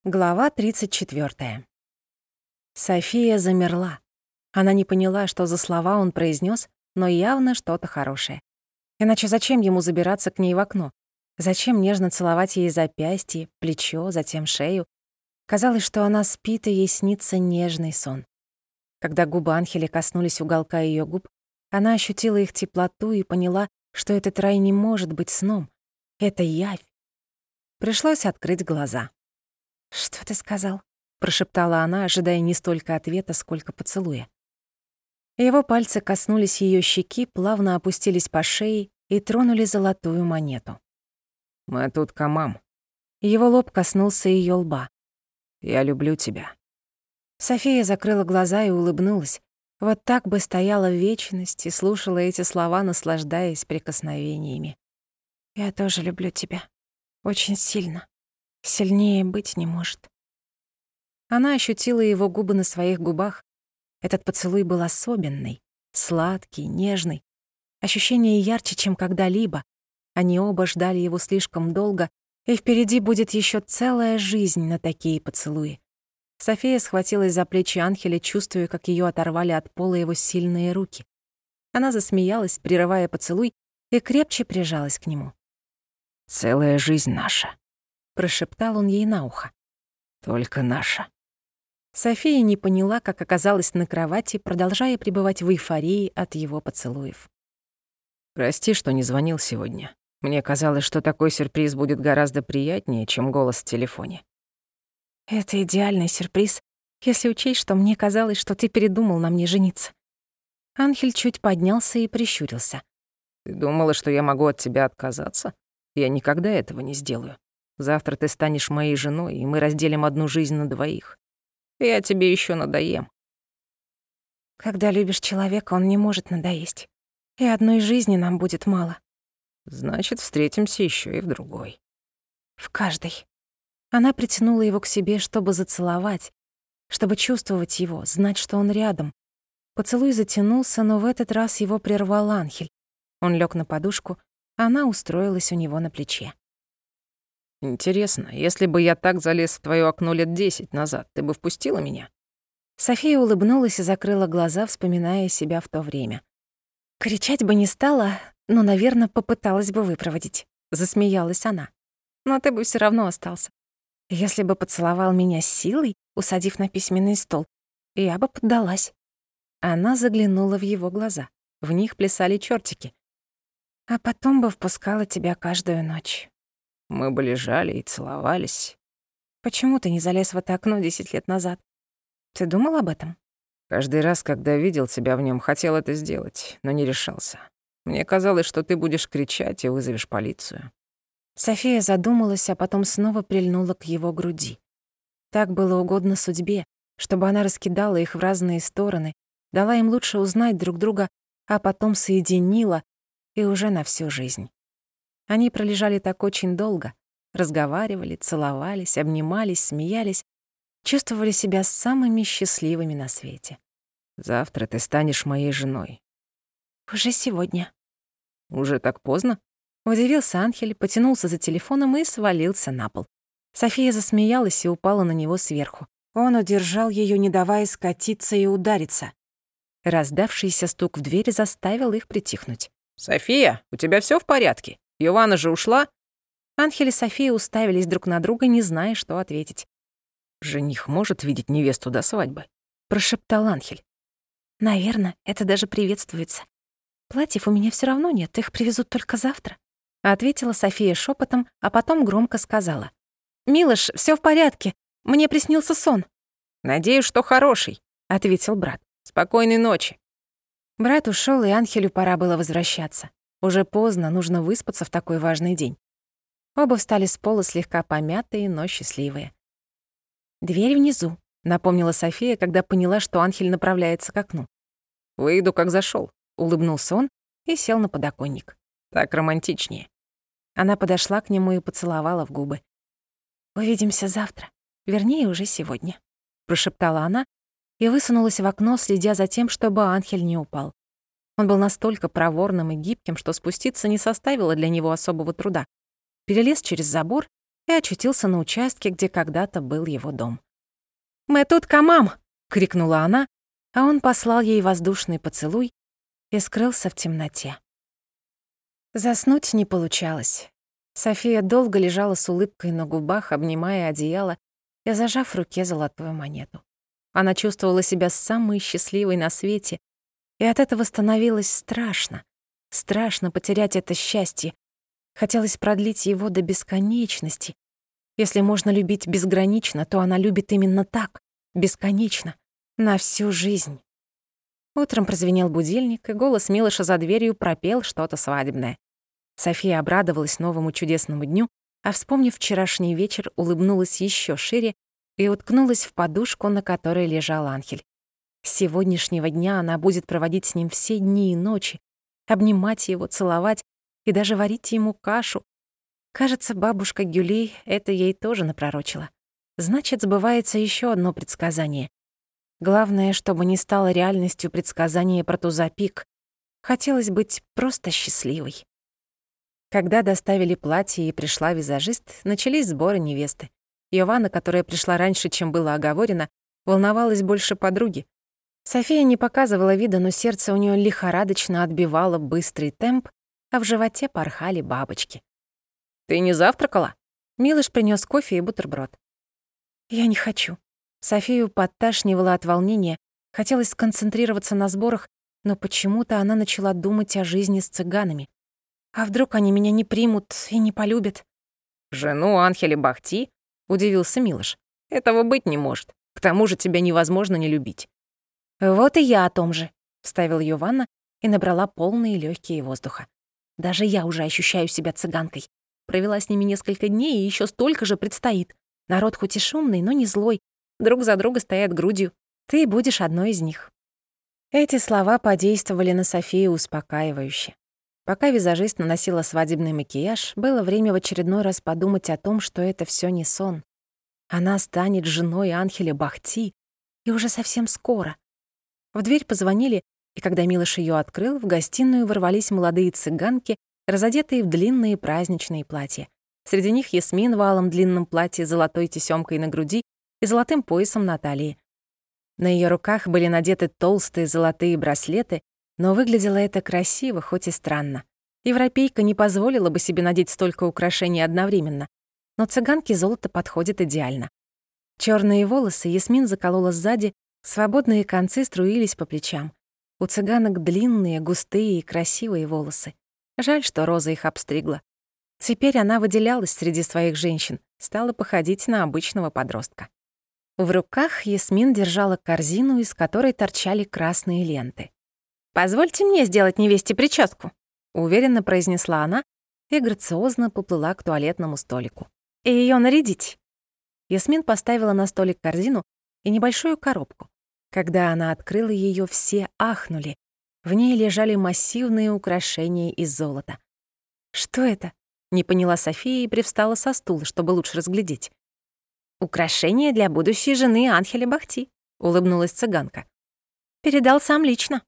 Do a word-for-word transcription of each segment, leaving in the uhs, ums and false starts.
Глава тридцать четвёртая. София замерла. Она не поняла, что за слова он произнес, но явно что-то хорошее. Иначе зачем ему забираться к ней в окно? Зачем нежно целовать ей запястье, плечо, затем шею? Казалось, что она спит, и ей снится нежный сон. Когда губы Анхеля коснулись уголка ее губ, она ощутила их теплоту и поняла, что этот рай не может быть сном. Это явь. Пришлось открыть глаза. «Что ты сказал?» — прошептала она, ожидая не столько ответа, сколько поцелуя. Его пальцы коснулись ее щеки, плавно опустились по шее и тронули золотую монету. «Мы тут, Камам». Его лоб коснулся ее лба. «Я люблю тебя». София закрыла глаза и улыбнулась. Вот так бы стояла в вечности и слушала эти слова, наслаждаясь прикосновениями. «Я тоже люблю тебя. Очень сильно. Сильнее быть не может». Она ощутила его губы на своих губах. Этот поцелуй был особенный, сладкий, нежный. Ощущение ярче, чем когда-либо. Они оба ждали его слишком долго, и впереди будет еще целая жизнь на такие поцелуи. София схватилась за плечи Анхеля, чувствуя, как ее оторвали от пола его сильные руки. Она засмеялась, прерывая поцелуй, и крепче прижалась к нему. «Целая жизнь наша», — прошептал он ей на ухо. «Только наша». София не поняла, как оказалась на кровати, продолжая пребывать в эйфории от его поцелуев. «Прости, что не звонил сегодня. Мне казалось, что такой сюрприз будет гораздо приятнее, чем голос в телефоне». «Это идеальный сюрприз, если учесть, что мне казалось, что ты передумал на мне жениться». Анхель чуть поднялся и прищурился. «Ты думала, что я могу от тебя отказаться? Я никогда этого не сделаю. Завтра ты станешь моей женой, и мы разделим одну жизнь на двоих. Я тебе еще надоем». «Когда любишь человека, он не может надоесть. И одной жизни нам будет мало». «Значит, встретимся еще и в другой». «В каждой». Она притянула его к себе, чтобы зацеловать, чтобы чувствовать его, знать, что он рядом. Поцелуй затянулся, но в этот раз его прервал Анхель. Он лег на подушку, а она устроилась у него на плече. «Интересно, если бы я так залез в твоё окно лет десять назад, ты бы впустила меня?» София улыбнулась и закрыла глаза, вспоминая себя в то время. «Кричать бы не стала, но, наверное, попыталась бы выпроводить», — засмеялась она. «Но ты бы всё равно остался. Если бы поцеловал меня силой, усадив на письменный стол, я бы поддалась». Она заглянула в его глаза. В них плясали чёртики. «А потом бы впускала тебя каждую ночь». Мы бы лежали и целовались. «Почему ты не залез в это окно десять лет назад? Ты думал об этом?» Каждый раз, когда видел тебя в нем, хотел это сделать, но не решался. Мне казалось, что ты будешь кричать и вызовешь полицию». София задумалась, а потом снова прильнула к его груди. Так было угодно судьбе, чтобы она раскидала их в разные стороны, дала им лучше узнать друг друга, а потом соединила, и уже на всю жизнь. Они пролежали так очень долго, разговаривали, целовались, обнимались, смеялись, чувствовали себя самыми счастливыми на свете. «Завтра ты станешь моей женой». «Уже сегодня». «Уже так поздно?» Удивился Анхель, потянулся за телефоном и свалился на пол. София засмеялась и упала на него сверху. Он удержал ее, не давая скатиться и удариться. Раздавшийся стук в дверь заставил их притихнуть. «София, у тебя всё в порядке? Йована же ушла?» Анхель и София уставились друг на друга, не зная, что ответить. «Жених может видеть невесту до свадьбы?» — прошептал Анхель. «Наверно, это даже приветствуется. Платьев у меня всё равно нет, их привезут только завтра», — ответила София шёпотом, а потом громко сказала. «Милош, всё в порядке. Мне приснился сон». «Надеюсь, что хороший», — ответил брат. «Спокойной ночи». Брат ушёл, и Анхелю пора было возвращаться. Уже поздно, нужно выспаться в такой важный день. Оба встали с пола слегка помятые, но счастливые. «Дверь внизу», — напомнила София, когда поняла, что Анхель направляется к окну. «Выйду, как зашёл», — улыбнулся он и сел на подоконник. «Так романтичнее». Она подошла к нему и поцеловала в губы. «Увидимся завтра, вернее, уже сегодня», — прошептала она и высунулась в окно, следя за тем, чтобы Анхель не упал. Он был настолько проворным и гибким, что спуститься не составило для него особого труда. Перелез через забор и очутился на участке, где когда-то был его дом. «Мы тут, камам!» — крикнула она, а он послал ей воздушный поцелуй и скрылся в темноте. Заснуть не получалось. София долго лежала с улыбкой на губах, обнимая одеяло и зажав в руке золотую монету. Она чувствовала себя самой счастливой на свете, и от этого становилось страшно. Страшно потерять это счастье. Хотелось продлить его до бесконечности. Если можно любить безгранично, то она любит именно так, бесконечно, на всю жизнь. Утром прозвенел будильник, и голос Милоша за дверью пропел что-то свадебное. София обрадовалась новому чудесному дню, а, вспомнив вчерашний вечер, улыбнулась еще шире и уткнулась в подушку, на которой лежал Анхель. С сегодняшнего дня она будет проводить с ним все дни и ночи, обнимать его, целовать и даже варить ему кашу. Кажется, бабушка Гюли это ей тоже напророчила. Значит, сбывается еще одно предсказание. Главное, чтобы не стало реальностью предсказание про Туза-Пик. Хотелось быть просто счастливой. Когда доставили платье и пришла визажист, начались сборы невесты. Йована, которая пришла раньше, чем было оговорено, волновалась больше подруги. София не показывала вида, но сердце у нее лихорадочно отбивало быстрый темп, а в животе порхали бабочки. «Ты не завтракала?» Милош принёс кофе и бутерброд. «Я не хочу». Софию подташнивало от волнения, хотелось сконцентрироваться на сборах, но почему-то она начала думать о жизни с цыганами. А вдруг они меня не примут и не полюбят? «Жену Анхеля Бахти?» — удивился Милош. «Этого быть не может. К тому же тебя невозможно не любить». «Вот и я о том же», — вставила Йованна и набрала полные легкие воздуха. «Даже я уже ощущаю себя цыганкой. Провела с ними несколько дней, и еще столько же предстоит. Народ хоть и шумный, но не злой. Друг за друга стоят грудью. Ты будешь одной из них». Эти слова подействовали на Софию успокаивающе. Пока визажист наносила свадебный макияж, было время в очередной раз подумать о том, что это все не сон. Она станет женой Анхеля Бахти, и уже совсем скоро. В дверь позвонили, и когда Милош её открыл, в гостиную ворвались молодые цыганки, разодетые в длинные праздничные платья. Среди них Ясмин в алом длинном платье с золотой тесёмкой на груди и золотым поясом на талии. На её руках были надеты толстые золотые браслеты, но выглядело это красиво, хоть и странно. Европейка не позволила бы себе надеть столько украшений одновременно, но цыганке золото подходит идеально. Чёрные волосы Ясмин заколола сзади, свободные концы струились по плечам. У цыганок длинные, густые и красивые волосы. Жаль, что Роза их обстригла. Теперь она выделялась среди своих женщин, стала походить на обычного подростка. В руках Ясмин держала корзину, из которой торчали красные ленты. «Позвольте мне сделать невесте прическу», — уверенно произнесла она и грациозно поплыла к туалетному столику. «И её нарядить». Ясмин поставила на столик корзину и небольшую коробку. Когда она открыла её, все ахнули. В ней лежали массивные украшения из золота. «Что это?» — не поняла София и привстала со стула, чтобы лучше разглядеть. «Украшения для будущей жены Анхеля Бахти», — улыбнулась цыганка. «Передал сам лично».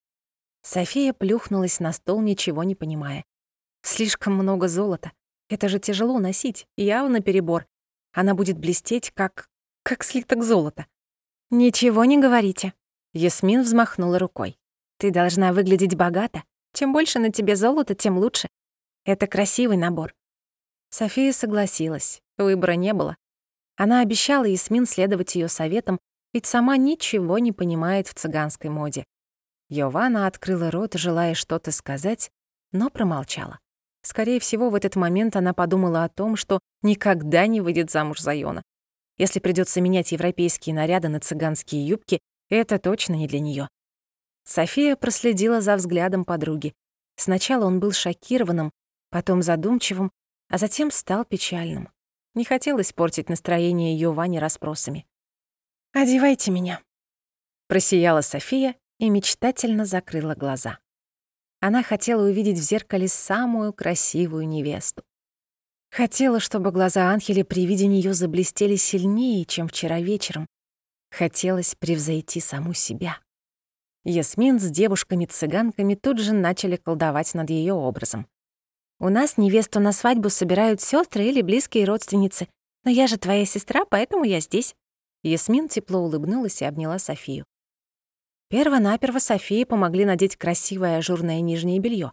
София плюхнулась на стол, ничего не понимая. Слишком много золота. Это же тяжело носить, явно перебор. Она будет блестеть, как... как слиток золота. «Ничего не говорите». Ясмин взмахнула рукой. «Ты должна выглядеть богато. Чем больше на тебе золота, тем лучше. Это красивый набор». София согласилась. Выбора не было. Она обещала Ясмин следовать её советам, ведь сама ничего не понимает в цыганской моде. Йована открыла рот, желая что-то сказать, но промолчала. Скорее всего, в этот момент она подумала о том, что никогда не выйдет замуж за Йона. Если придётся менять европейские наряды на цыганские юбки, это точно не для неё. София проследила за взглядом подруги. Сначала он был шокированным, потом задумчивым, а затем стал печальным. Не хотелось портить настроение Йоване расспросами. «Одевайте меня», — просияла София и мечтательно закрыла глаза. Она хотела увидеть в зеркале самую красивую невесту. Хотела, чтобы глаза Анхеля при виде неё заблестели сильнее, чем вчера вечером. Хотелось превзойти саму себя. Ясмин с девушками-цыганками тут же начали колдовать над её образом. У нас невесту на свадьбу собирают сестры или близкие родственницы. Но я же твоя сестра, поэтому я здесь». Ясмин тепло улыбнулась и обняла Софию. Перво-наперво Софии помогли надеть красивое ажурное нижнее белье.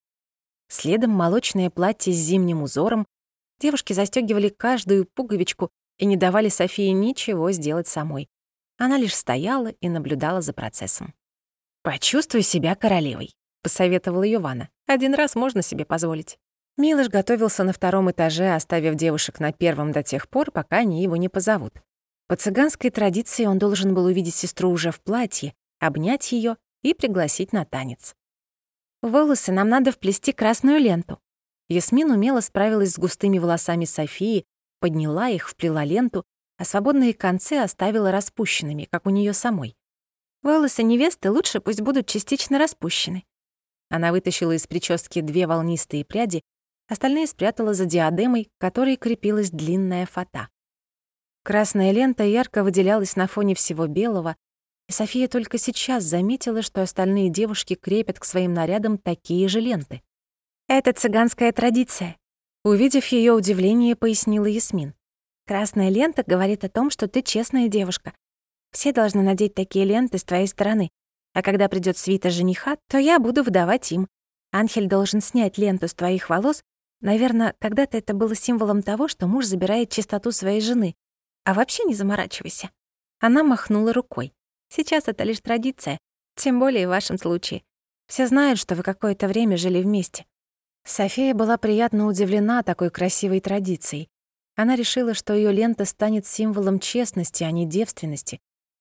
Следом молочное платье с зимним узором. Девушки застёгивали каждую пуговичку и не давали Софии ничего сделать самой. Она лишь стояла и наблюдала за процессом. «Почувствуй себя королевой», — посоветовала её Вана. «Один раз можно себе позволить». Милош готовился на втором этаже, оставив девушек на первом до тех пор, пока они его не позовут. По цыганской традиции он должен был увидеть сестру уже в платье, обнять её и пригласить на танец. «В волосы нам надо вплести красную ленту». Ясмин умело справилась с густыми волосами Софии, подняла их, вплела ленту, а свободные концы оставила распущенными, как у неё самой. «Волосы невесты лучше пусть будут частично распущены». Она вытащила из прически две волнистые пряди, остальные спрятала за диадемой, к которой крепилась длинная фата. Красная лента ярко выделялась на фоне всего белого, и София только сейчас заметила, что остальные девушки крепят к своим нарядам такие же ленты. «Это цыганская традиция», — увидев её удивление, пояснила Ясмин. «Красная лента говорит о том, что ты честная девушка. Все должны надеть такие ленты с твоей стороны, а когда придёт свита жениха, то я буду выдавать им. Анхель должен снять ленту с твоих волос. Наверное, когда-то это было символом того, что муж забирает чистоту своей жены. А вообще не заморачивайся». Она махнула рукой. «Сейчас это лишь традиция, тем более в вашем случае. Все знают, что вы какое-то время жили вместе». София была приятно удивлена такой красивой традицией. Она решила, что её лента станет символом честности, а не девственности.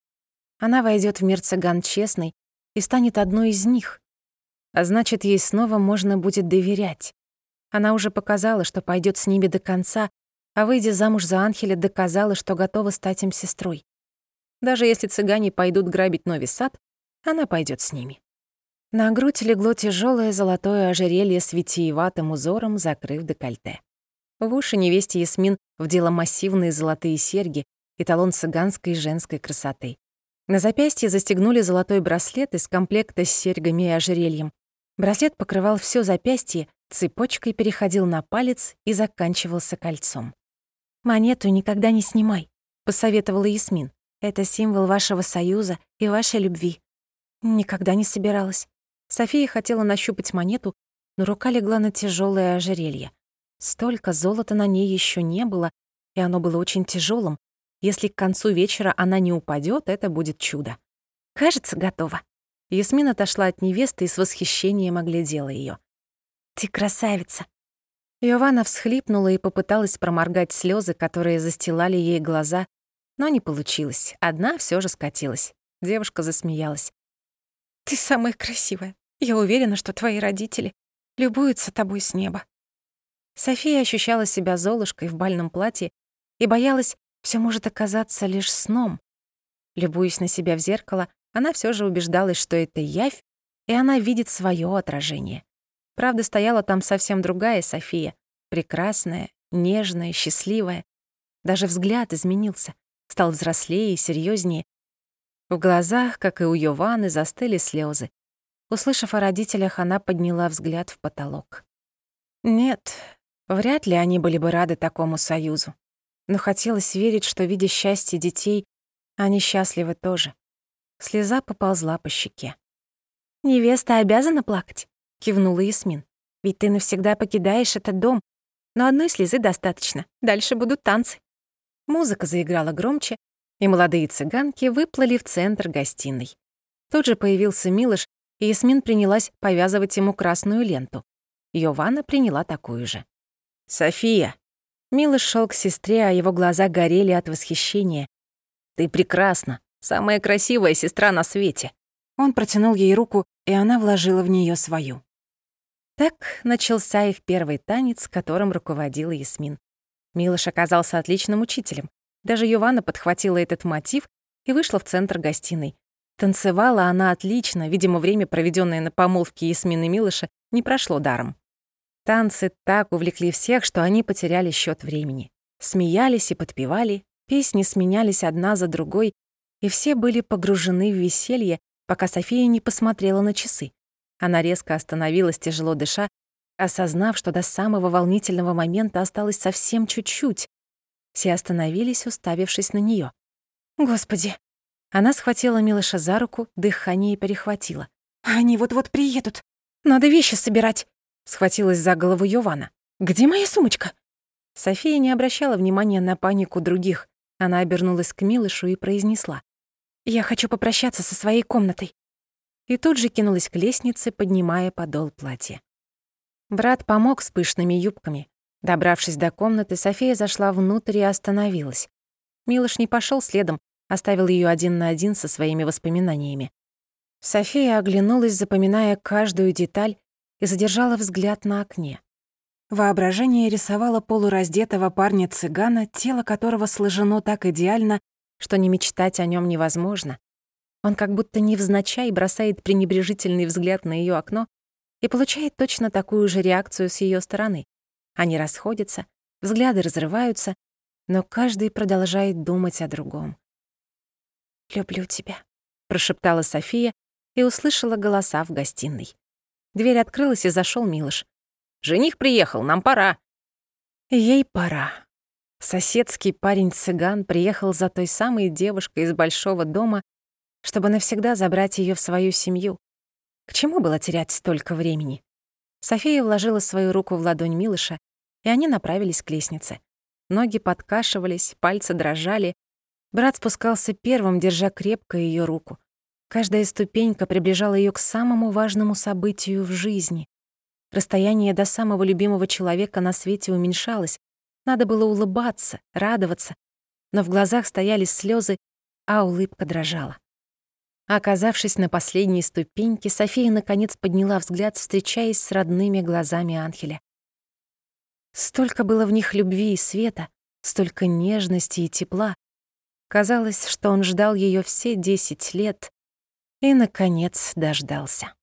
Она войдёт в мир цыган честной и станет одной из них. А значит, ей снова можно будет доверять. Она уже показала, что пойдёт с ними до конца, а, выйдя замуж за Анхеля, доказала, что готова стать им сестрой. Даже если цыгане пойдут грабить Нови Сад, она пойдёт с ними. На грудь легло тяжёлое золотое ожерелье с витиеватым узором, закрыв декольте. В уши невесте Ясмин вдела массивные золотые серьги, эталон цыганской женской красоты. На запястье застегнули золотой браслет из комплекта с серьгами и ожерельем. Браслет покрывал всё запястье, цепочкой переходил на палец и заканчивался кольцом. «Монету никогда не снимай», — посоветовала Ясмин. «Это символ вашего союза и вашей любви». Никогда не собиралась. София хотела нащупать монету, но рука легла на тяжёлое ожерелье. Столько золота на ней ещё не было, и оно было очень тяжёлым. Если к концу вечера она не упадёт, это будет чудо. «Кажется, готово». Ясмин отошла от невесты и с восхищением оглядела её. «Ты красавица». Йована всхлипнула и попыталась проморгать слёзы, которые застилали ей глаза, но не получилось. Одна всё же скатилась. Девушка засмеялась. «Ты самая красивая. Я уверена, что твои родители любуются тобой с неба». София ощущала себя Золушкой в бальном платье и боялась, всё может оказаться лишь сном. Любуясь на себя в зеркало, она всё же убеждалась, что это явь, и она видит своё отражение. Правда, стояла там совсем другая София, прекрасная, нежная, счастливая. Даже взгляд изменился, стал взрослее и серьёзнее. В глазах, как и у Йованы, застыли слёзы. Услышав о родителях, она подняла взгляд в потолок. Нет, вряд ли они были бы рады такому союзу. Но хотелось верить, что, видя счастье детей, они счастливы тоже. Слеза поползла по щеке. «Невеста обязана плакать?» — кивнула Ясмин. «Ведь ты навсегда покидаешь этот дом. Но одной слезы достаточно. Дальше будут танцы». Музыка заиграла громче, и молодые цыганки выплыли в центр гостиной. Тут же появился Милош, и Ясмин принялась повязывать ему красную ленту. Йована приняла такую же. «София!» Милош шёл к сестре, а его глаза горели от восхищения. «Ты прекрасна! Самая красивая сестра на свете!» Он протянул ей руку, и она вложила в неё свою. Так начался их первый танец, которым руководила Ясмин. Милош оказался отличным учителем. Даже Йована подхватила этот мотив и вышла в центр гостиной. Танцевала она отлично, видимо, время, проведённое на помолвке Ясмин и Милоша, не прошло даром. Танцы так увлекли всех, что они потеряли счёт времени. Смеялись и подпевали, песни сменялись одна за другой, и все были погружены в веселье, пока София не посмотрела на часы. Она резко остановилась, тяжело дыша, Осознав, что до самого волнительного момента осталось совсем чуть-чуть, все остановились, уставившись на неё. «Господи!» Она схватила Милоша за руку, дыхание перехватило. «Они вот-вот приедут. Надо вещи собирать!» Схватилась за голову Йована. «Где моя сумочка?» София не обращала внимания на панику других. Она обернулась к Милошу и произнесла: «Я хочу попрощаться со своей комнатой». И тут же кинулась к лестнице, поднимая подол платья. Брат помог с пышными юбками. Добравшись до комнаты, София зашла внутрь и остановилась. Милош не пошёл следом, оставил её один на один со своими воспоминаниями. София оглянулась, запоминая каждую деталь, и задержала взгляд на окне. Воображение рисовало полураздетого парня-цыгана, тело которого сложено так идеально, что не мечтать о нём невозможно. Он как будто невзначай бросает пренебрежительный взгляд на её окно и получает точно такую же реакцию с её стороны. Они расходятся, взгляды разрываются, но каждый продолжает думать о другом. «Люблю тебя», — прошептала София и услышала голоса в гостиной. Дверь открылась, и зашёл Милош. «Жених приехал, нам пора». Ей пора. Соседский парень-цыган приехал за той самой девушкой из большого дома, чтобы навсегда забрать её в свою семью. К чему было терять столько времени? София вложила свою руку в ладонь Милоша, и они направились к лестнице. Ноги подкашивались, пальцы дрожали. Брат спускался первым, держа крепко её руку. Каждая ступенька приближала её к самому важному событию в жизни. Расстояние до самого любимого человека на свете уменьшалось. Надо было улыбаться, радоваться, но в глазах стояли слёзы, а улыбка дрожала. Оказавшись на последней ступеньке, София наконец подняла взгляд, встречаясь с родными глазами Анхеля. Столько было в них любви и света, столько нежности и тепла. Казалось, что он ждал её все десять лет и, наконец, дождался.